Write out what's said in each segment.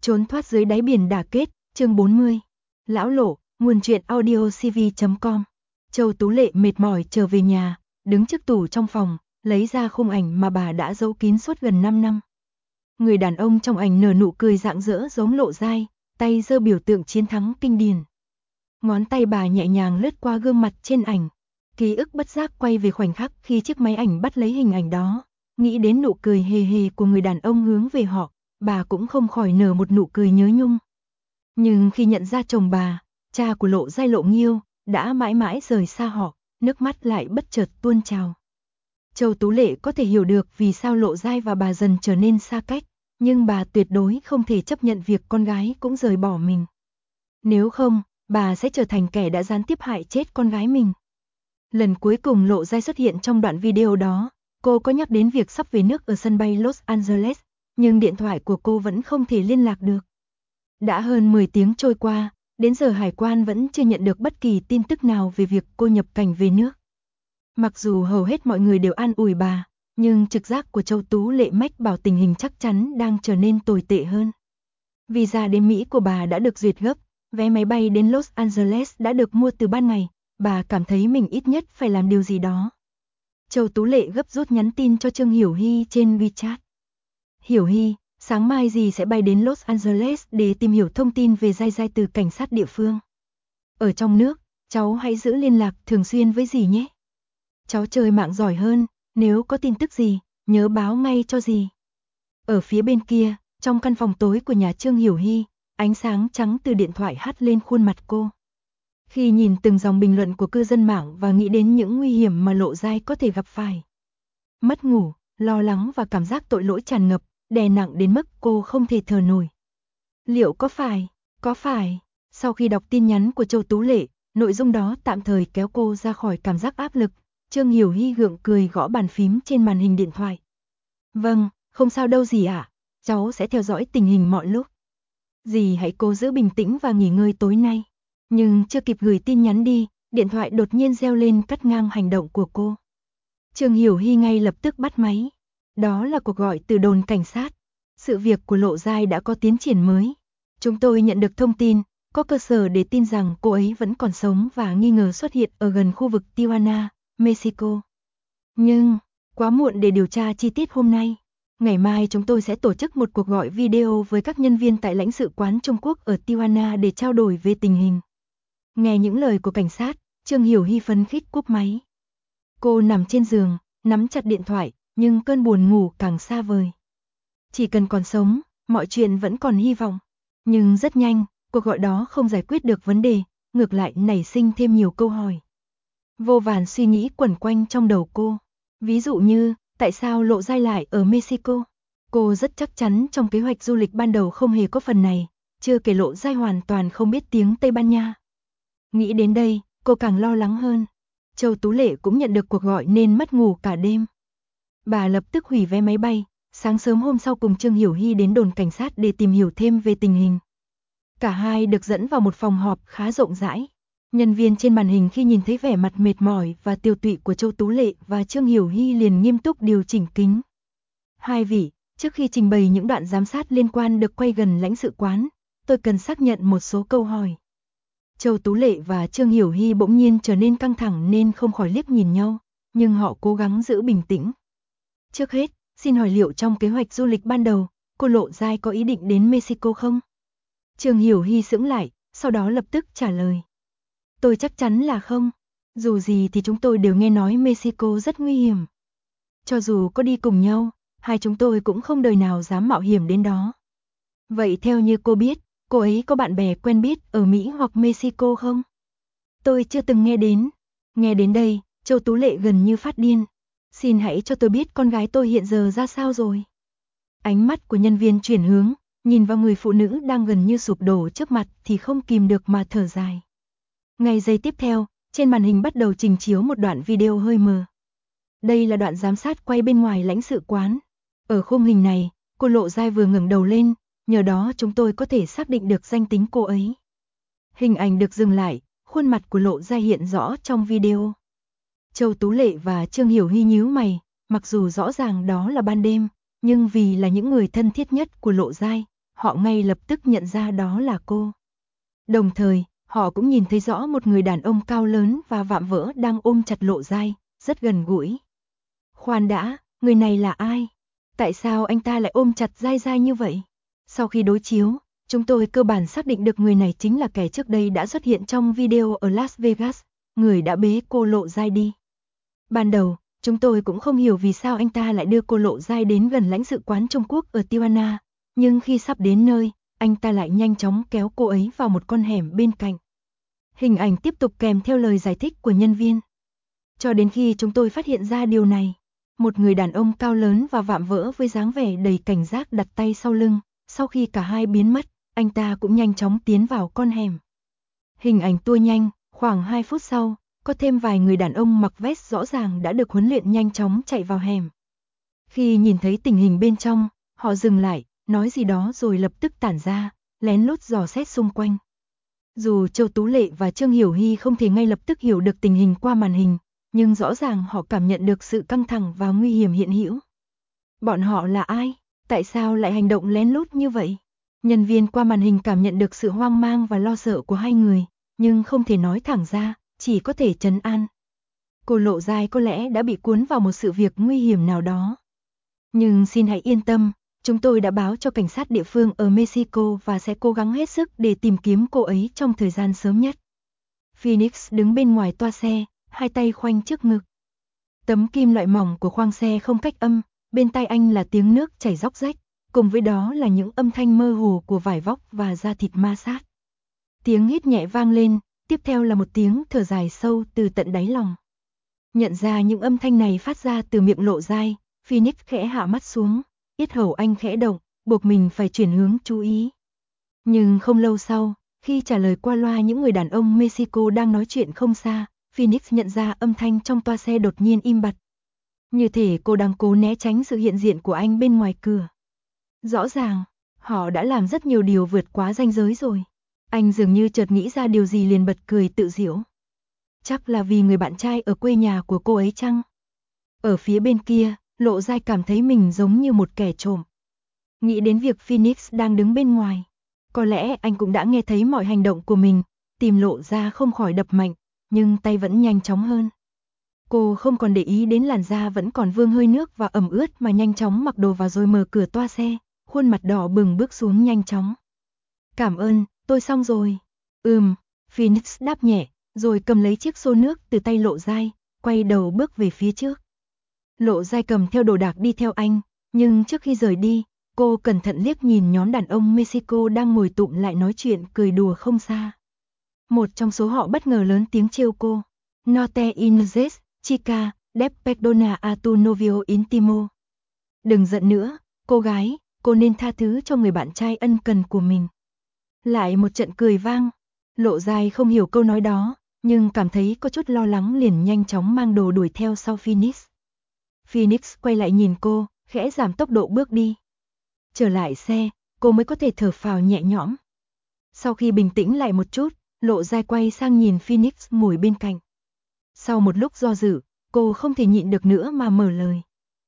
Trốn thoát dưới đáy biển đả kết, chương 40. Lão Lộ, nguồn truyện audio cv.com. Châu Tú Lệ mệt mỏi trở về nhà, đứng trước tủ trong phòng, lấy ra khung ảnh mà bà đã giấu kín suốt gần 5 năm. Người đàn ông trong ảnh nở nụ cười rạng rỡ giống Lộ Giai, tay giơ biểu tượng chiến thắng kinh điển. Ngón tay bà nhẹ nhàng lướt qua gương mặt trên ảnh. Ký ức bất giác quay về khoảnh khắc khi chiếc máy ảnh bắt lấy hình ảnh đó. Nghĩ đến nụ cười hề hề của người đàn ông hướng về họ, bà cũng không khỏi nở một nụ cười nhớ nhung. Nhưng khi nhận ra chồng bà, cha của Lộ Giai Lộ Nghiêu, đã mãi mãi rời xa họ, nước mắt lại bất chợt tuôn trào. Châu Tú Lệ có thể hiểu được vì sao Lộ Giai và bà dần trở nên xa cách, nhưng bà tuyệt đối không thể chấp nhận việc con gái cũng rời bỏ mình. Nếu không, bà sẽ trở thành kẻ đã gián tiếp hại chết con gái mình. Lần cuối cùng Lộ Giai xuất hiện trong đoạn video đó, cô có nhắc đến việc sắp về nước ở sân bay Los Angeles, nhưng điện thoại của cô vẫn không thể liên lạc được. Đã hơn 10 tiếng trôi qua, đến giờ hải quan vẫn chưa nhận được bất kỳ tin tức nào về việc cô nhập cảnh về nước. Mặc dù hầu hết mọi người đều an ủi bà, nhưng trực giác của Châu Tú Lệ mách bảo tình hình chắc chắn đang trở nên tồi tệ hơn. Visa đến Mỹ của bà đã được duyệt gấp, vé máy bay đến Los Angeles đã được mua từ ban ngày, bà cảm thấy mình ít nhất phải làm điều gì đó. Châu Tú Lệ gấp rút nhắn tin cho Trương Hiểu Hy trên WeChat. Hiểu Hy, sáng mai dì sẽ bay đến Los Angeles để tìm hiểu thông tin về Giai Giai từ cảnh sát địa phương. Ở trong nước, cháu hãy giữ liên lạc thường xuyên với dì nhé. Cháu chơi mạng giỏi hơn, nếu có tin tức gì, nhớ báo ngay cho dì. Ở phía bên kia, trong căn phòng tối của nhà Trương Hiểu Hy, ánh sáng trắng từ điện thoại hắt lên khuôn mặt cô. Khi nhìn từng dòng bình luận của cư dân mạng và nghĩ đến những nguy hiểm mà Lộ Giai có thể gặp phải. Mất ngủ, lo lắng và cảm giác tội lỗi tràn ngập, đè nặng đến mức cô không thể thở nổi. Liệu có phải, sau khi đọc tin nhắn của Châu Tú Lệ, nội dung đó tạm thời kéo cô ra khỏi cảm giác áp lực, Trương Hiểu Hy gượng cười gõ bàn phím trên màn hình điện thoại. Vâng, không sao đâu dì ạ, cháu sẽ theo dõi tình hình mọi lúc. Dì hãy cố giữ bình tĩnh và nghỉ ngơi tối nay. Nhưng chưa kịp gửi tin nhắn đi, điện thoại đột nhiên reo lên cắt ngang hành động của cô. Trương Hiểu Hy ngay lập tức bắt máy. Đó là cuộc gọi từ đồn cảnh sát. Sự việc của Lộ Giai đã có tiến triển mới. Chúng tôi nhận được thông tin, có cơ sở để tin rằng cô ấy vẫn còn sống và nghi ngờ xuất hiện ở gần khu vực Tijuana, Mexico. Nhưng, quá muộn để điều tra chi tiết hôm nay. Ngày mai chúng tôi sẽ tổ chức một cuộc gọi video với các nhân viên tại lãnh sự quán Trung Quốc ở Tijuana để trao đổi về tình hình. Nghe những lời của cảnh sát, Trương Hiểu Hy phấn khích cúp máy. Cô nằm trên giường, nắm chặt điện thoại, nhưng cơn buồn ngủ càng xa vời. Chỉ cần còn sống, mọi chuyện vẫn còn hy vọng. Nhưng rất nhanh, cuộc gọi đó không giải quyết được vấn đề, ngược lại nảy sinh thêm nhiều câu hỏi. Vô vàn suy nghĩ quẩn quanh trong đầu cô. Ví dụ như, tại sao Lộ Giai lại ở Mexico? Cô rất chắc chắn trong kế hoạch du lịch ban đầu không hề có phần này, chưa kể Lộ Giai hoàn toàn không biết tiếng Tây Ban Nha. Nghĩ đến đây, cô càng lo lắng hơn. Châu Tú Lệ cũng nhận được cuộc gọi nên mất ngủ cả đêm. Bà lập tức hủy vé máy bay, sáng sớm hôm sau cùng Trương Hiểu Hy đến đồn cảnh sát để tìm hiểu thêm về tình hình. Cả hai được dẫn vào một phòng họp khá rộng rãi. Nhân viên trên màn hình khi nhìn thấy vẻ mặt mệt mỏi và tiêu tụy của Châu Tú Lệ và Trương Hiểu Hy liền nghiêm túc điều chỉnh kính. Hai vị, trước khi trình bày những đoạn giám sát liên quan được quay gần lãnh sự quán, tôi cần xác nhận một số câu hỏi. Châu Tú Lệ và Trương Hiểu Hy bỗng nhiên trở nên căng thẳng nên không khỏi liếc nhìn nhau, nhưng họ cố gắng giữ bình tĩnh. Trước hết, xin hỏi liệu trong kế hoạch du lịch ban đầu, cô Lộ Giai có ý định đến Mexico không? Trương Hiểu Hy sững lại, sau đó lập tức trả lời. Tôi chắc chắn là không. Dù gì thì chúng tôi đều nghe nói Mexico rất nguy hiểm. Cho dù có đi cùng nhau, hai chúng tôi cũng không đời nào dám mạo hiểm đến đó. Vậy theo như cô biết, cô ấy có bạn bè quen biết ở Mỹ hoặc Mexico không? Tôi chưa từng nghe đến. Nghe đến đây, Châu Tú Lệ gần như phát điên. Xin hãy cho tôi biết con gái tôi hiện giờ ra sao rồi. Ánh mắt của nhân viên chuyển hướng, nhìn vào người phụ nữ đang gần như sụp đổ trước mặt thì không kìm được mà thở dài. Ngay giây tiếp theo, trên màn hình bắt đầu trình chiếu một đoạn video hơi mờ. Đây là đoạn giám sát quay bên ngoài lãnh sự quán. Ở khung hình này, cô Lộ Giai vừa ngẩng đầu lên, nhờ đó chúng tôi có thể xác định được danh tính cô ấy. Hình ảnh được dừng lại, khuôn mặt của Lộ Giai hiện rõ trong video. Châu Tú Lệ và Trương Hiểu Hy nhíu mày, mặc dù rõ ràng đó là ban đêm, nhưng vì là những người thân thiết nhất của Lộ Giai, họ ngay lập tức nhận ra đó là cô. Đồng thời, họ cũng nhìn thấy rõ một người đàn ông cao lớn và vạm vỡ đang ôm chặt Lộ Giai, rất gần gũi. Khoan đã, người này là ai? Tại sao anh ta lại ôm chặt Giai Giai như vậy? Sau khi đối chiếu, chúng tôi cơ bản xác định được người này chính là kẻ trước đây đã xuất hiện trong video ở Las Vegas, người đã bế cô Lộ Giai đi. Ban đầu, chúng tôi cũng không hiểu vì sao anh ta lại đưa cô Lộ Giai đến gần lãnh sự quán Trung Quốc ở Tijuana, nhưng khi sắp đến nơi, anh ta lại nhanh chóng kéo cô ấy vào một con hẻm bên cạnh. Hình ảnh tiếp tục kèm theo lời giải thích của nhân viên. Cho đến khi chúng tôi phát hiện ra điều này, một người đàn ông cao lớn và vạm vỡ với dáng vẻ đầy cảnh giác đặt tay sau lưng, sau khi cả hai biến mất, anh ta cũng nhanh chóng tiến vào con hẻm. Hình ảnh tua nhanh, khoảng 2 phút sau, có thêm vài người đàn ông mặc vest rõ ràng đã được huấn luyện nhanh chóng chạy vào hẻm. Khi nhìn thấy tình hình bên trong, họ dừng lại, nói gì đó rồi lập tức tản ra, lén lút dò xét xung quanh. Dù Châu Tú Lệ và Trương Hiểu Hy không thể ngay lập tức hiểu được tình hình qua màn hình, nhưng rõ ràng họ cảm nhận được sự căng thẳng và nguy hiểm hiện hữu. Bọn họ là ai? Tại sao lại hành động lén lút như vậy? Nhân viên qua màn hình cảm nhận được sự hoang mang và lo sợ của hai người, nhưng không thể nói thẳng ra, chỉ có thể trấn an. Cô Lộ Giai có lẽ đã bị cuốn vào một sự việc nguy hiểm nào đó. Nhưng xin hãy yên tâm, chúng tôi đã báo cho cảnh sát địa phương ở Mexico và sẽ cố gắng hết sức để tìm kiếm cô ấy trong thời gian sớm nhất. Phoenix đứng bên ngoài toa xe, hai tay khoanh trước ngực. Tấm kim loại mỏng của khoang xe không cách âm, bên tai anh là tiếng nước chảy róc rách, cùng với đó là những âm thanh mơ hồ của vải vóc và da thịt ma sát. Tiếng hít nhẹ vang lên, tiếp theo là một tiếng thở dài sâu từ tận đáy lòng. Nhận ra những âm thanh này phát ra từ miệng Lộ Giai, Phoenix khẽ hạ mắt xuống, yết hầu anh khẽ động, buộc mình phải chuyển hướng chú ý. Nhưng không lâu sau, khi trả lời qua loa những người đàn ông Mexico đang nói chuyện không xa, Phoenix nhận ra âm thanh trong toa xe đột nhiên im bặt. Như thể cô đang cố né tránh sự hiện diện của anh bên ngoài cửa. Rõ ràng, họ đã làm rất nhiều điều vượt quá ranh giới rồi. Anh dường như chợt nghĩ ra điều gì liền bật cười tự giễu. Chắc là vì người bạn trai ở quê nhà của cô ấy chăng? Ở phía bên kia, Lộ Giai cảm thấy mình giống như một kẻ trộm. Nghĩ đến việc Phoenix đang đứng bên ngoài. Có lẽ anh cũng đã nghe thấy mọi hành động của mình, tim Lộ ra không khỏi đập mạnh, nhưng tay vẫn nhanh chóng hơn. Cô không còn để ý đến làn da vẫn còn vương hơi nước và ẩm ướt mà nhanh chóng mặc đồ vào rồi mở cửa toa xe, khuôn mặt đỏ bừng bước xuống nhanh chóng. Cảm ơn, tôi xong rồi. Phoenix đáp nhẹ, rồi cầm lấy chiếc xô nước từ tay Lộ Giai, quay đầu bước về phía trước. Lộ Giai cầm theo đồ đạc đi theo anh, nhưng trước khi rời đi, cô cẩn thận liếc nhìn nhóm đàn ông Mexico đang ngồi tụm lại nói chuyện cười đùa không xa. Một trong số họ bất ngờ lớn tiếng trêu cô. No te enojes, chica, de perdona a tu novio intimo. Đừng giận nữa, cô gái, cô nên tha thứ cho người bạn trai ân cần của mình. Lại một trận cười vang. Lộ Giai không hiểu câu nói đó, nhưng cảm thấy có chút lo lắng liền nhanh chóng mang đồ đuổi theo sau Phoenix. Phoenix quay lại nhìn cô, khẽ giảm tốc độ bước đi. Trở lại xe, cô mới có thể thở phào nhẹ nhõm. Sau khi bình tĩnh lại một chút, Lộ Giai quay sang nhìn Phoenix ngồi bên cạnh. Sau một lúc do dự, cô không thể nhịn được nữa mà mở lời.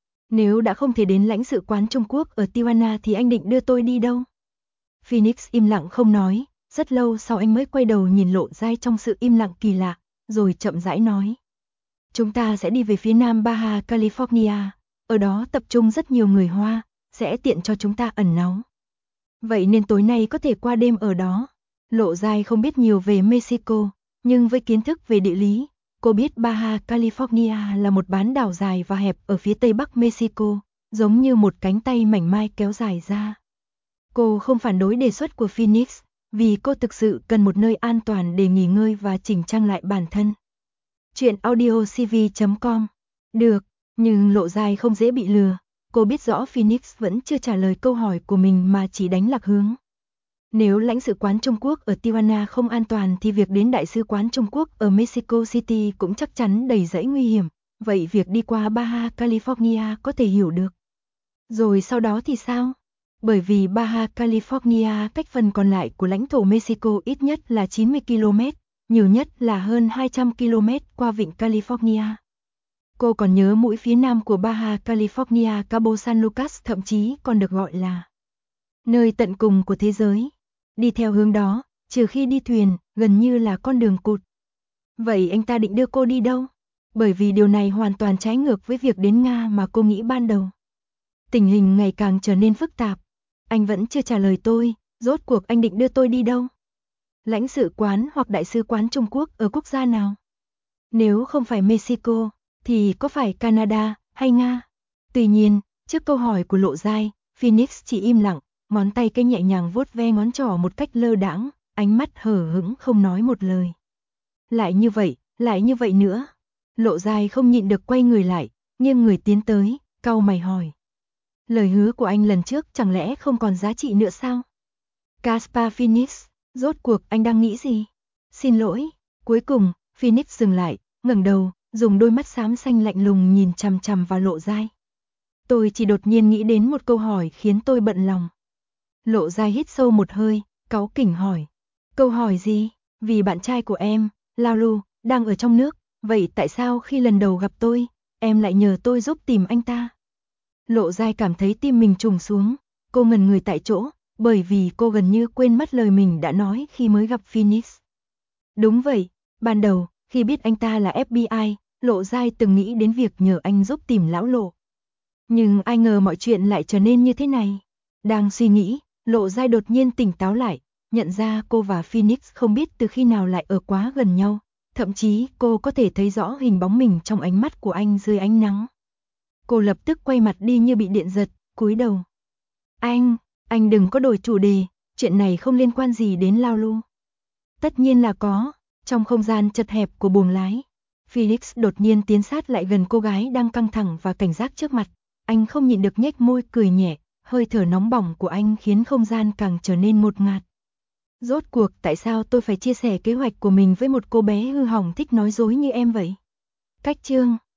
Nếu đã không thể đến lãnh sự quán Trung Quốc ở Tijuana thì anh định đưa tôi đi đâu? Phoenix im lặng không nói, rất lâu sau anh mới quay đầu nhìn Lộ Giai trong sự im lặng kỳ lạ, rồi chậm rãi nói. Chúng ta sẽ đi về phía nam Baja California, ở đó tập trung rất nhiều người Hoa, sẽ tiện cho chúng ta ẩn náu. Vậy nên tối nay có thể qua đêm ở đó. Lộ Giai không biết nhiều về Mexico, nhưng với kiến thức về địa lý, cô biết Baja California là một bán đảo dài và hẹp ở phía tây bắc Mexico, giống như một cánh tay mảnh mai kéo dài ra. Cô không phản đối đề xuất của Phoenix, vì cô thực sự cần một nơi an toàn để nghỉ ngơi và chỉnh trang lại bản thân. Chuyện audiocv.com. Được, nhưng Lộ Giai không dễ bị lừa. Cô biết rõ Phoenix vẫn chưa trả lời câu hỏi của mình mà chỉ đánh lạc hướng. Nếu lãnh sự quán Trung Quốc ở Tijuana không an toàn thì việc đến đại sứ quán Trung Quốc ở Mexico City cũng chắc chắn đầy rẫy nguy hiểm. Vậy việc đi qua Baja California có thể hiểu được. Rồi sau đó thì sao? Bởi vì Baja California cách phần còn lại của lãnh thổ Mexico ít nhất là 90 km, nhiều nhất là hơn 200 km qua vịnh California. Cô còn nhớ mũi phía nam của Baja California, Cabo San Lucas thậm chí còn được gọi là nơi tận cùng của thế giới. Đi theo hướng đó, trừ khi đi thuyền, gần như là con đường cụt. Vậy anh ta định đưa cô đi đâu? Bởi vì điều này hoàn toàn trái ngược với việc đến Nga mà cô nghĩ ban đầu. Tình hình ngày càng trở nên phức tạp. Anh vẫn chưa trả lời tôi, rốt cuộc anh định đưa tôi đi đâu? Lãnh sự quán hoặc đại sứ quán Trung Quốc ở quốc gia nào? Nếu không phải Mexico, thì có phải Canada hay Nga? Tuy nhiên, trước câu hỏi của Lộ Giai, Phoenix chỉ im lặng, ngón tay cái nhẹ nhàng vuốt ve ngón trỏ một cách lơ đãng, ánh mắt hờ hững không nói một lời. Lại như vậy nữa. Lộ Giai không nhịn được quay người lại, nghiêng người tiến tới, cau mày hỏi. Lời hứa của anh lần trước chẳng lẽ không còn giá trị nữa sao? Caspar Phoenix, rốt cuộc anh đang nghĩ gì? Xin lỗi. Cuối cùng, Phoenix dừng lại, ngẩng đầu, dùng đôi mắt xám xanh lạnh lùng nhìn chằm chằm vào Lộ Giai. Tôi chỉ đột nhiên nghĩ đến một câu hỏi khiến tôi bận lòng. Lộ Giai hít sâu một hơi, cáu kỉnh hỏi. Câu hỏi gì? Vì bạn trai của em, Lao Lu, đang ở trong nước, vậy tại sao khi lần đầu gặp tôi, em lại nhờ tôi giúp tìm anh ta? Lộ Giai cảm thấy tim mình trùng xuống, cô ngẩn người tại chỗ, bởi vì cô gần như quên mất lời mình đã nói khi mới gặp Phoenix. Đúng vậy, ban đầu, khi biết anh ta là FBI, Lộ Giai từng nghĩ đến việc nhờ anh giúp tìm lão Lộ. Nhưng ai ngờ mọi chuyện lại trở nên như thế này. Đang suy nghĩ, Lộ Giai đột nhiên tỉnh táo lại, nhận ra cô và Phoenix không biết từ khi nào lại ở quá gần nhau, thậm chí cô có thể thấy rõ hình bóng mình trong ánh mắt của anh dưới ánh nắng. Cô lập tức quay mặt đi như bị điện giật, cúi đầu. Anh đừng có đổi chủ đề, chuyện này không liên quan gì đến Lao Lu. Tất nhiên là có, trong không gian chật hẹp của buồng lái. Felix đột nhiên tiến sát lại gần cô gái đang căng thẳng và cảnh giác trước mặt. Anh không nhịn được nhếch môi cười nhẹ, hơi thở nóng bỏng của anh khiến không gian càng trở nên ngột ngạt. Rốt cuộc tại sao tôi phải chia sẻ kế hoạch của mình với một cô bé hư hỏng thích nói dối như em vậy? Cách chương